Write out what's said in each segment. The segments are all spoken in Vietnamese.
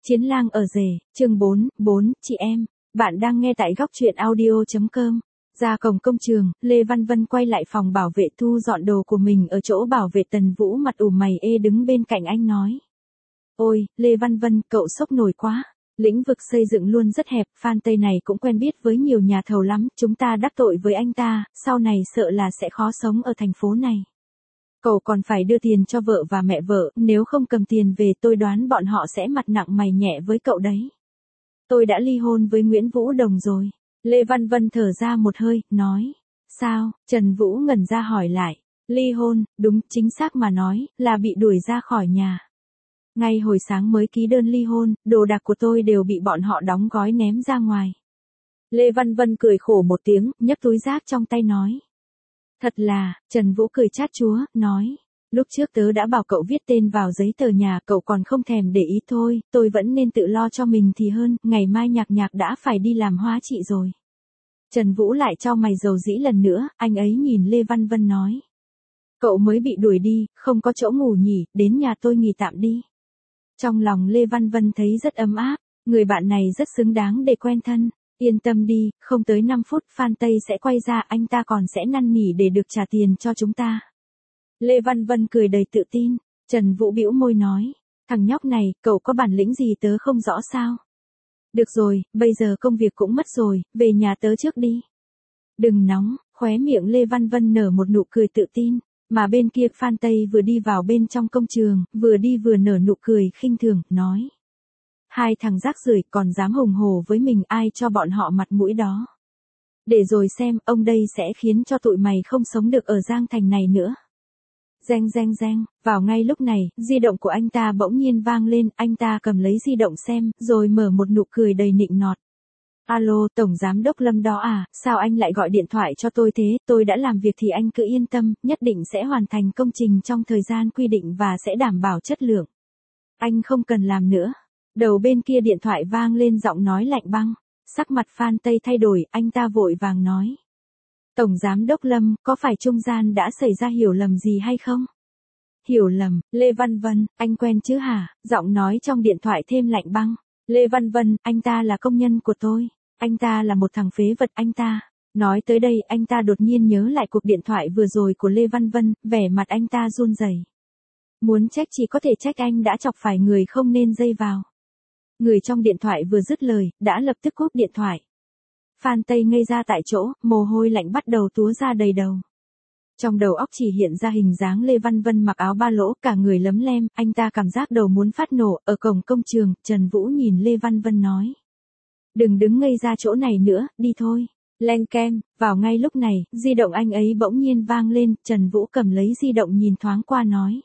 Chiến lang ở rể, chương 4, chị em. Bạn đang nghe tại góc truyện audio.com. Ra cổng công trường, Lê Văn Vân quay lại phòng bảo vệ thu dọn đồ của mình ở chỗ bảo vệ Tần Vũ mặt ủ mày ê đứng bên cạnh anh nói. Ôi, Lê Văn Vân, cậu sốc nổi quá. Lĩnh vực xây dựng luôn rất hẹp, Phan Tây này cũng quen biết với nhiều nhà thầu lắm, chúng ta đắc tội với anh ta, sau này sợ là sẽ khó sống ở thành phố này. Cậu còn phải đưa tiền cho vợ và mẹ vợ, nếu không cầm tiền về tôi đoán bọn họ sẽ mặt nặng mày nhẹ với cậu đấy. Tôi đã ly hôn với Nguyễn Vũ Đồng rồi. Lê Văn Vân thở ra một hơi, nói. Sao? Trần Vũ ngẩn ra hỏi lại. Ly hôn, đúng, chính xác mà nói, là bị đuổi ra khỏi nhà. Ngay hồi sáng mới ký đơn ly hôn, đồ đạc của tôi đều bị bọn họ đóng gói ném ra ngoài. Lê Văn Vân cười khổ một tiếng, nhấc túi rác trong tay nói. Thật là, Trần Vũ cười chát chúa, nói. Lúc trước tớ đã bảo cậu viết tên vào giấy tờ nhà, cậu còn không thèm để ý thôi, tôi vẫn nên tự lo cho mình thì hơn, ngày mai Nhạc đã phải đi làm hóa trị rồi. Trần Vũ lại cho mày dầu dĩ lần nữa, anh ấy nhìn Lê Văn Vân nói. Cậu mới bị đuổi đi, không có chỗ ngủ nhỉ, đến nhà tôi nghỉ tạm đi. Trong lòng Lê Văn Vân thấy rất ấm áp, người bạn này rất xứng đáng để quen thân. Yên tâm đi, không tới 5 phút Phan Tây sẽ quay ra, anh ta còn sẽ năn nỉ để được trả tiền cho chúng ta. Lê Văn Vân cười đầy tự tin, Trần Vũ bĩu môi nói, thằng nhóc này, cậu có bản lĩnh gì tớ không rõ sao? Được rồi, bây giờ công việc cũng mất rồi, về nhà tớ trước đi. Đừng nóng, khóe miệng Lê Văn Vân nở một nụ cười tự tin, mà bên kia Phan Tây vừa đi vào bên trong công trường, vừa đi vừa nở nụ cười khinh thường, nói. Hai thằng rác rưởi còn dám hùng hổ với mình, ai cho bọn họ mặt mũi đó. Để rồi xem, ông đây sẽ khiến cho tụi mày không sống được ở Giang Thành này nữa. Reng reng reng, vào ngay lúc này, di động của anh ta bỗng nhiên vang lên, anh ta cầm lấy di động xem, rồi mở một nụ cười đầy nịnh nọt. Alo, Tổng Giám đốc Lâm đó à, sao anh lại gọi điện thoại cho tôi thế, tôi đã làm việc thì anh cứ yên tâm, nhất định sẽ hoàn thành công trình trong thời gian quy định và sẽ đảm bảo chất lượng. Anh không cần làm nữa. Đầu bên kia điện thoại vang lên giọng nói lạnh băng, sắc mặt Phan Tây thay đổi, anh ta vội vàng nói. Tổng Giám đốc Lâm, có phải trung gian đã xảy ra hiểu lầm gì hay không? Hiểu lầm, Lê Văn Vân, anh quen chứ hả? Giọng nói trong điện thoại thêm lạnh băng. Lê Văn Vân, anh ta là công nhân của tôi. Anh ta là một thằng phế vật, anh ta. Nói tới đây, anh ta đột nhiên nhớ lại cuộc điện thoại vừa rồi của Lê Văn Vân, vẻ mặt anh ta run rẩy. Muốn trách chỉ có thể trách anh đã chọc phải người không nên dây vào. Người trong điện thoại vừa dứt lời, đã lập tức cúp điện thoại. Phan Tây ngây ra tại chỗ, mồ hôi lạnh bắt đầu túa ra đầy đầu. Trong đầu óc chỉ hiện ra hình dáng Lê Văn Vân mặc áo ba lỗ, cả người lấm lem, anh ta cảm giác đầu muốn phát nổ. Ở cổng công trường, Trần Vũ nhìn Lê Văn Vân nói. Đừng đứng ngây ra chỗ này nữa, đi thôi. Leng keng, vào ngay lúc này, di động anh ấy bỗng nhiên vang lên, Trần Vũ cầm lấy di động nhìn thoáng qua nói.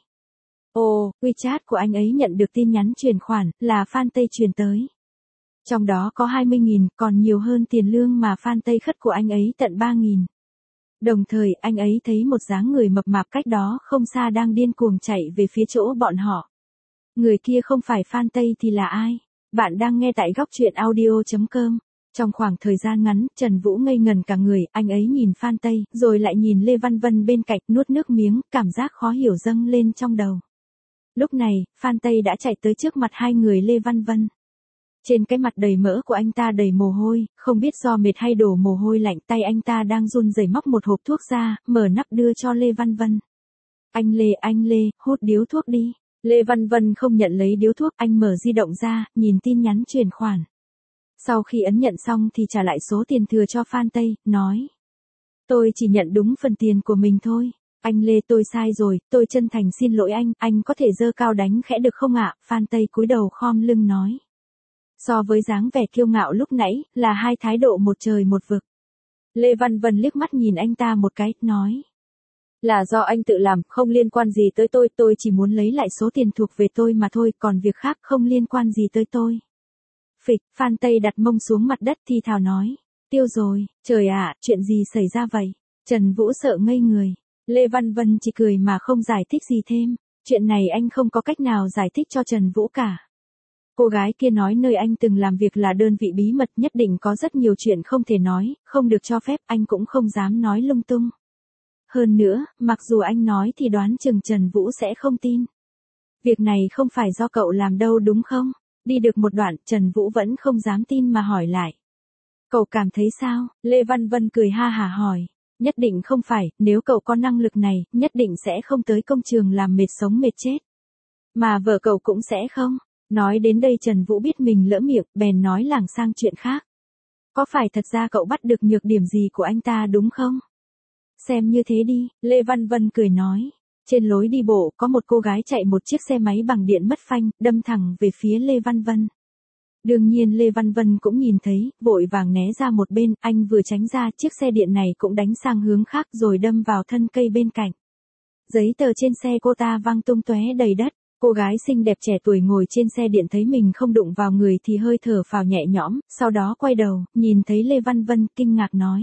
Ồ, WeChat của anh ấy nhận được tin nhắn chuyển khoản, là Phan Tây truyền tới. Trong đó có 20.000, còn nhiều hơn tiền lương mà Phan Tây khất của anh ấy tận 3.000. Đồng thời, anh ấy thấy một dáng người mập mạp cách đó không xa đang điên cuồng chạy về phía chỗ bọn họ. Người kia không phải Phan Tây thì là ai? Bạn đang nghe tại góc truyện audio.com. Trong khoảng thời gian ngắn, Trần Vũ ngây ngần cả người, anh ấy nhìn Phan Tây, rồi lại nhìn Lê Văn Vân bên cạnh, nuốt nước miếng, cảm giác khó hiểu dâng lên trong đầu. Lúc này, Phan Tây đã chạy tới trước mặt hai người Lê Văn Vân. Trên cái mặt đầy mỡ của anh ta đầy mồ hôi, không biết do mệt hay đổ mồ hôi lạnh, tay anh ta đang run rẩy móc một hộp thuốc ra, mở nắp đưa cho Lê Văn Vân. Anh Lê, hút điếu thuốc đi. Lê Văn Vân không nhận lấy điếu thuốc, anh mở di động ra, nhìn tin nhắn chuyển khoản. Sau khi ấn nhận xong thì trả lại số tiền thừa cho Phan Tây, nói. Tôi chỉ nhận đúng phần tiền của mình thôi. Anh Lê, tôi sai rồi, tôi chân thành xin lỗi anh có thể giơ cao đánh khẽ được không ạ? Phan Tây cúi đầu khom lưng nói. So với dáng vẻ kiêu ngạo lúc nãy, là hai thái độ một trời một vực. Lê Văn Vân liếc mắt nhìn anh ta một cái, nói. Là do anh tự làm, không liên quan gì tới tôi chỉ muốn lấy lại số tiền thuộc về tôi mà thôi, còn việc khác không liên quan gì tới tôi. Phịch, Phan Tây đặt mông xuống mặt đất thi thào nói. Tiêu rồi, trời ạ, chuyện gì xảy ra vậy? Trần Vũ sợ ngây người. Lê Văn Vân chỉ cười mà không giải thích gì thêm. Chuyện này anh không có cách nào giải thích cho Trần Vũ cả. Cô gái kia nói nơi anh từng làm việc là đơn vị bí mật, nhất định có rất nhiều chuyện không thể nói, không được cho phép, anh cũng không dám nói lung tung. Hơn nữa, mặc dù anh nói thì đoán chừng Trần Vũ sẽ không tin. Việc này không phải do cậu làm đâu đúng không? Đi được một đoạn, Trần Vũ vẫn không dám tin mà hỏi lại. Cậu cảm thấy sao? Lê Văn Vân cười ha hả hỏi. Nhất định không phải, nếu cậu có năng lực này, nhất định sẽ không tới công trường làm mệt sống mệt chết. Mà vợ cậu cũng sẽ không. Nói đến đây Trần Vũ biết mình lỡ miệng, bèn nói lảng sang chuyện khác. Có phải thật ra cậu bắt được nhược điểm gì của anh ta đúng không? Xem như thế đi, Lê Văn Vân cười nói. Trên lối đi bộ, có một cô gái chạy một chiếc xe máy bằng điện mất phanh, đâm thẳng về phía Lê Văn Vân. Đương nhiên Lê Văn Vân cũng nhìn thấy, vội vàng né ra một bên, anh vừa tránh ra, chiếc xe điện này cũng đánh sang hướng khác rồi đâm vào thân cây bên cạnh. Giấy tờ trên xe cô ta văng tung tóe đầy đất. Cô gái xinh đẹp trẻ tuổi ngồi trên xe điện thấy mình không đụng vào người thì hơi thở phào nhẹ nhõm, sau đó quay đầu, nhìn thấy Lê Văn Vân, kinh ngạc nói.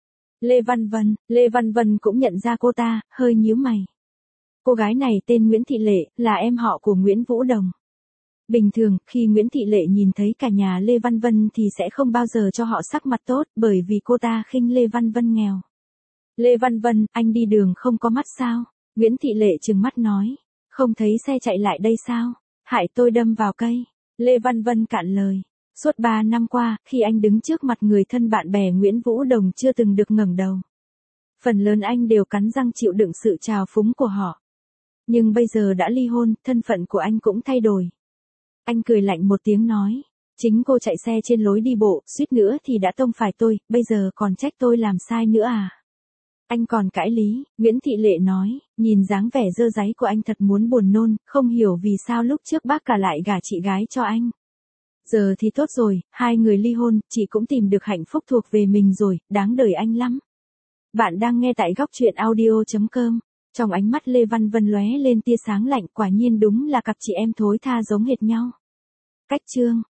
Lê Văn Vân cũng nhận ra cô ta, hơi nhíu mày. Cô gái này tên Nguyễn Thị Lệ, là em họ của Nguyễn Vũ Đồng. Bình thường, khi Nguyễn Thị Lệ nhìn thấy cả nhà Lê Văn Vân thì sẽ không bao giờ cho họ sắc mặt tốt, bởi vì cô ta khinh Lê Văn Vân nghèo. Lê Văn Vân, anh đi đường không có mắt sao? Nguyễn Thị Lệ trừng mắt nói. Không thấy xe chạy lại đây sao? Hại tôi đâm vào cây. Lê Văn Vân cạn lời. Suốt 3 năm qua, khi anh đứng trước mặt người thân bạn bè Nguyễn Vũ Đồng chưa từng được ngẩng đầu. Phần lớn anh đều cắn răng chịu đựng sự trào phúng của họ. Nhưng bây giờ đã ly hôn, thân phận của anh cũng thay đổi. Anh cười lạnh một tiếng nói. Chính cô chạy xe trên lối đi bộ, suýt nữa thì đã tông phải tôi, bây giờ còn trách tôi làm sai nữa à? Anh còn cãi lý, Nguyễn Thị Lệ nói, nhìn dáng vẻ dơ dáy của anh thật muốn buồn nôn, không hiểu vì sao lúc trước bác cả lại gả chị gái cho anh. Giờ thì tốt rồi, hai người ly hôn, chị cũng tìm được hạnh phúc thuộc về mình rồi, đáng đời anh lắm. Bạn đang nghe tại góc truyện audio.com. Trong ánh mắt Lê Văn Vân lóe lên tia sáng lạnh, quả nhiên đúng là cặp chị em thối tha giống hệt nhau. Cách chương